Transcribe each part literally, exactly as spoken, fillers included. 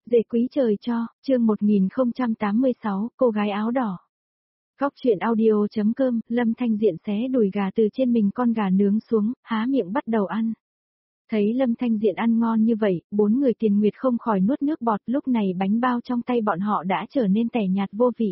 Dễ quý trời cho, chương một nghìn không trăm tám mươi sáu, cô gái áo đỏ. Góc truyện audio.com, Lâm Thanh Diện xé đùi gà từ trên mình con gà nướng xuống, há miệng bắt đầu ăn. Thấy Lâm Thanh Diện ăn ngon như vậy, bốn người Tiền Nguyệt không khỏi nuốt nước bọt, lúc này bánh bao trong tay bọn họ đã trở nên tẻ nhạt vô vị.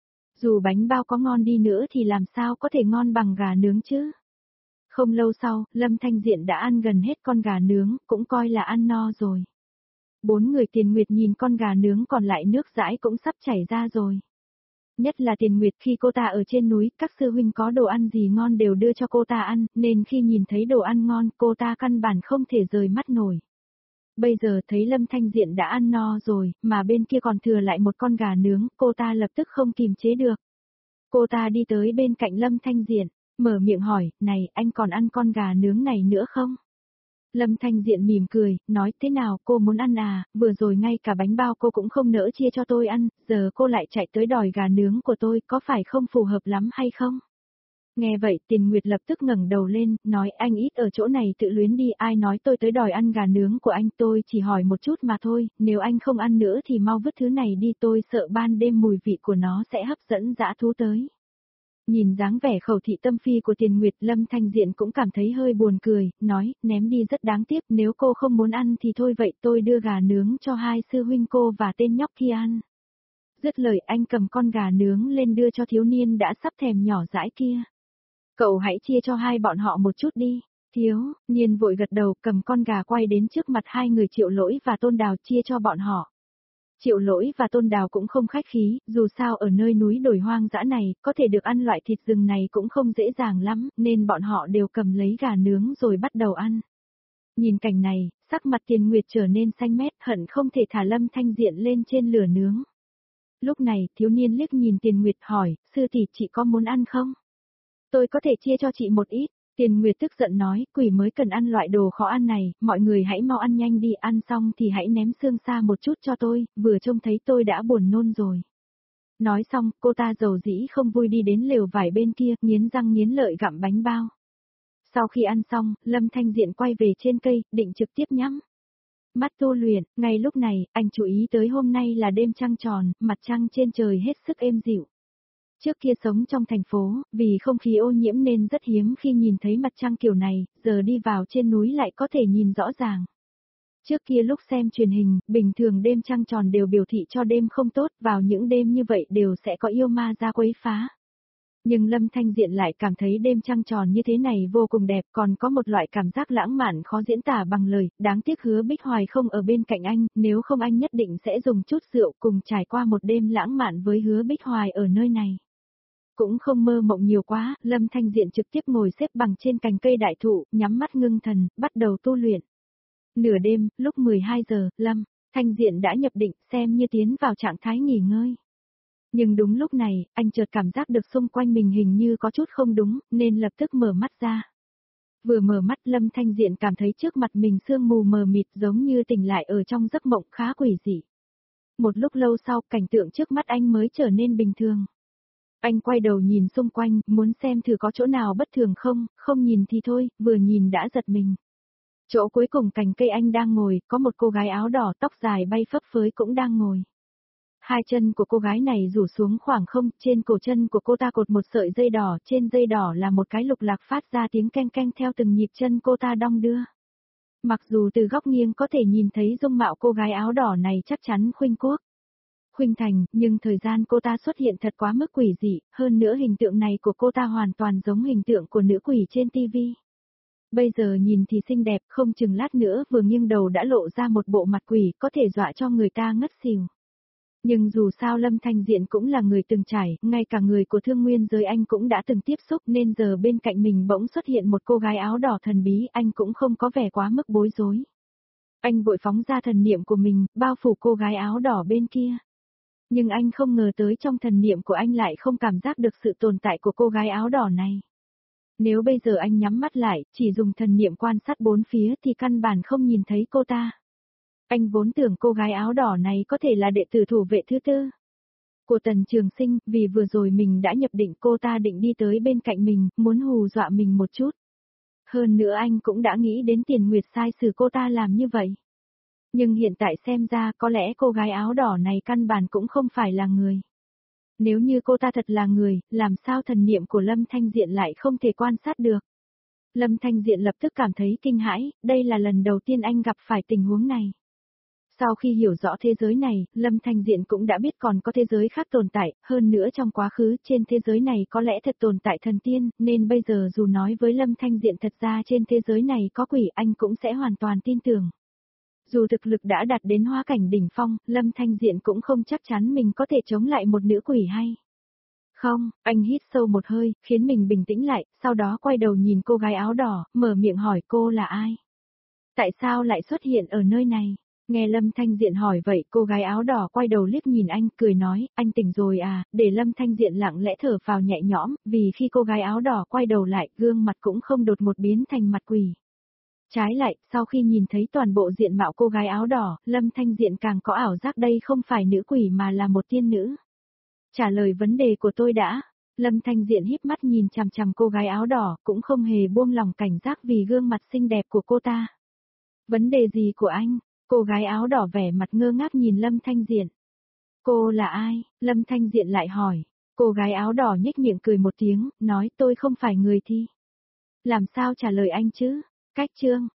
Dù bánh bao có ngon đi nữa thì làm sao có thể ngon bằng gà nướng chứ? Không lâu sau, Lâm Thanh Diện đã ăn gần hết con gà nướng, cũng coi là ăn no rồi. Bốn người Tiền Nguyệt nhìn con gà nướng còn lại nước dãi cũng sắp chảy ra rồi. Nhất là Tiền Nguyệt khi cô ta ở trên núi, các sư huynh có đồ ăn gì ngon đều đưa cho cô ta ăn, nên khi nhìn thấy đồ ăn ngon, cô ta căn bản không thể rời mắt nổi. Bây giờ thấy Lâm Thanh Diện đã ăn no rồi, mà bên kia còn thừa lại một con gà nướng, cô ta lập tức không kìm chế được. Cô ta đi tới bên cạnh Lâm Thanh Diện, mở miệng hỏi, này, anh còn ăn con gà nướng này nữa không? Lâm Thanh Diện mỉm cười, nói thế nào cô muốn ăn à, vừa rồi ngay cả bánh bao cô cũng không nỡ chia cho tôi ăn, giờ cô lại chạy tới đòi gà nướng của tôi, có phải không phù hợp lắm hay không? Nghe vậy Tiền Nguyệt lập tức ngẩng đầu lên, nói anh ít ở chỗ này tự luyến đi, ai nói tôi tới đòi ăn gà nướng của anh, tôi chỉ hỏi một chút mà thôi, nếu anh không ăn nữa thì mau vứt thứ này đi, tôi sợ ban đêm mùi vị của nó sẽ hấp dẫn dã thú tới. Nhìn dáng vẻ khẩu thị tâm phi của Tiền Nguyệt, Lâm Thanh Diện cũng cảm thấy hơi buồn cười, nói, ném đi rất đáng tiếc, nếu cô không muốn ăn thì thôi vậy tôi đưa gà nướng cho hai sư huynh cô và tên nhóc kia ăn. Dứt lời anh cầm con gà nướng lên đưa cho thiếu niên đã sắp thèm nhỏ dãi kia. Cậu hãy chia cho hai bọn họ một chút đi. Thiếu niên vội gật đầu, cầm con gà quay đến trước mặt hai người Triệu Lỗi và Tôn Đào chia cho bọn họ. Triệu Lỗi và Tôn Đào cũng không khách khí, dù sao ở nơi núi đồi hoang dã này, có thể được ăn loại thịt rừng này cũng không dễ dàng lắm, nên bọn họ đều cầm lấy gà nướng rồi bắt đầu ăn. Nhìn cảnh này, sắc mặt Tiền Nguyệt trở nên xanh mét, hận không thể thả Lâm Thanh Diện lên trên lửa nướng. Lúc này, thiếu niên liếc nhìn Tiền Nguyệt hỏi, sư tỷ chị có muốn ăn không? Tôi có thể chia cho chị một ít. Tiền Nguyệt tức giận nói, quỷ mới cần ăn loại đồ khó ăn này, mọi người hãy mau ăn nhanh đi, ăn xong thì hãy ném xương xa một chút cho tôi, vừa trông thấy tôi đã buồn nôn rồi. Nói xong, cô ta dầu dĩ không vui đi đến lều vải bên kia, nghiến răng nghiến lợi gặm bánh bao. Sau khi ăn xong, Lâm Thanh Diện quay về trên cây, định trực tiếp nhắm mắt tu luyện, ngay lúc này, anh chú ý tới hôm nay là đêm trăng tròn, mặt trăng trên trời hết sức êm dịu. Trước kia sống trong thành phố, vì không khí ô nhiễm nên rất hiếm khi nhìn thấy mặt trăng kiểu này, giờ đi vào trên núi lại có thể nhìn rõ ràng. Trước kia lúc xem truyền hình, bình thường đêm trăng tròn đều biểu thị cho đêm không tốt, vào những đêm như vậy đều sẽ có yêu ma ra quấy phá. Nhưng Lâm Thanh Diện lại cảm thấy đêm trăng tròn như thế này vô cùng đẹp, còn có một loại cảm giác lãng mạn khó diễn tả bằng lời, đáng tiếc Hứa Bích Hoài không ở bên cạnh anh, nếu không anh nhất định sẽ dùng chút rượu cùng trải qua một đêm lãng mạn với Hứa Bích Hoài ở nơi này. Cũng không mơ mộng nhiều quá, Lâm Thanh Diện trực tiếp ngồi xếp bằng trên cành cây đại thụ, nhắm mắt ngưng thần, bắt đầu tu luyện. Nửa đêm, lúc mười hai giờ, Lâm Thanh Diện đã nhập định, xem như tiến vào trạng thái nghỉ ngơi. Nhưng đúng lúc này, anh chợt cảm giác được xung quanh mình hình như có chút không đúng, nên lập tức mở mắt ra. Vừa mở mắt Lâm Thanh Diện cảm thấy trước mặt mình sương mù mờ mịt giống như tỉnh lại ở trong giấc mộng khá quỷ dị. Một lúc lâu sau, cảnh tượng trước mắt anh mới trở nên bình thường. Anh quay đầu nhìn xung quanh, muốn xem thử có chỗ nào bất thường không, không nhìn thì thôi, vừa nhìn đã giật mình. Chỗ cuối cùng cành cây anh đang ngồi, có một cô gái áo đỏ tóc dài bay phấp phới cũng đang ngồi. Hai chân của cô gái này rủ xuống khoảng không, trên cổ chân của cô ta cột một sợi dây đỏ, trên dây đỏ là một cái lục lạc phát ra tiếng keng keng theo từng nhịp chân cô ta đong đưa. Mặc dù từ góc nghiêng có thể nhìn thấy dung mạo cô gái áo đỏ này chắc chắn khuynh quốc khuynh thành, nhưng thời gian cô ta xuất hiện thật quá mức quỷ dị, hơn nữa hình tượng này của cô ta hoàn toàn giống hình tượng của nữ quỷ trên tivi. Bây giờ nhìn thì xinh đẹp, không chừng lát nữa vừa nghiêng đầu đã lộ ra một bộ mặt quỷ có thể dọa cho người ta ngất xỉu. Nhưng dù sao Lâm Thanh Diện cũng là người từng trải, ngay cả người của thương nguyên giới anh cũng đã từng tiếp xúc nên giờ bên cạnh mình bỗng xuất hiện một cô gái áo đỏ thần bí, anh cũng không có vẻ quá mức bối rối. Anh vội phóng ra thần niệm của mình, bao phủ cô gái áo đỏ bên kia. Nhưng anh không ngờ tới trong thần niệm của anh lại không cảm giác được sự tồn tại của cô gái áo đỏ này. Nếu bây giờ anh nhắm mắt lại, chỉ dùng thần niệm quan sát bốn phía thì căn bản không nhìn thấy cô ta. Anh vốn tưởng cô gái áo đỏ này có thể là đệ tử thủ vệ thứ tư của Tần Trường Sinh, vì vừa rồi mình đã nhập định cô ta định đi tới bên cạnh mình, muốn hù dọa mình một chút. Hơn nữa anh cũng đã nghĩ đến Tiền Nguyệt sai xử cô ta làm như vậy. Nhưng hiện tại xem ra có lẽ cô gái áo đỏ này căn bản cũng không phải là người. Nếu như cô ta thật là người, làm sao thần niệm của Lâm Thanh Diện lại không thể quan sát được? Lâm Thanh Diện lập tức cảm thấy kinh hãi, đây là lần đầu tiên anh gặp phải tình huống này. Sau khi hiểu rõ thế giới này, Lâm Thanh Diện cũng đã biết còn có thế giới khác tồn tại, hơn nữa trong quá khứ trên thế giới này có lẽ thật tồn tại thần tiên, nên bây giờ dù nói với Lâm Thanh Diện thật ra trên thế giới này có quỷ anh cũng sẽ hoàn toàn tin tưởng. Dù thực lực đã đạt đến hóa cảnh đỉnh phong, Lâm Thanh Diện cũng không chắc chắn mình có thể chống lại một nữ quỷ hay. Không, anh hít sâu một hơi, khiến mình bình tĩnh lại, sau đó quay đầu nhìn cô gái áo đỏ, mở miệng hỏi cô là ai? Tại sao lại xuất hiện ở nơi này? Nghe Lâm Thanh Diện hỏi vậy, cô gái áo đỏ quay đầu liếc nhìn anh, cười nói, anh tỉnh rồi à, để Lâm Thanh Diện lặng lẽ thở phào nhẹ nhõm, vì khi cô gái áo đỏ quay đầu lại, gương mặt cũng không đột một biến thành mặt quỷ. Trái lại, sau khi nhìn thấy toàn bộ diện mạo cô gái áo đỏ, Lâm Thanh Diện càng có ảo giác đây không phải nữ quỷ mà là một tiên nữ. Trả lời vấn đề của tôi đã. Lâm Thanh Diện híp mắt nhìn chằm chằm cô gái áo đỏ, cũng không hề buông lòng cảnh giác vì gương mặt xinh đẹp của cô ta. Vấn đề gì của anh? Cô gái áo đỏ vẻ mặt ngơ ngác nhìn Lâm Thanh Diện. Cô là ai? Lâm Thanh Diện lại hỏi. Cô gái áo đỏ nhếch miệng cười một tiếng, nói tôi không phải người thì. Làm sao trả lời anh chứ? Cách chương,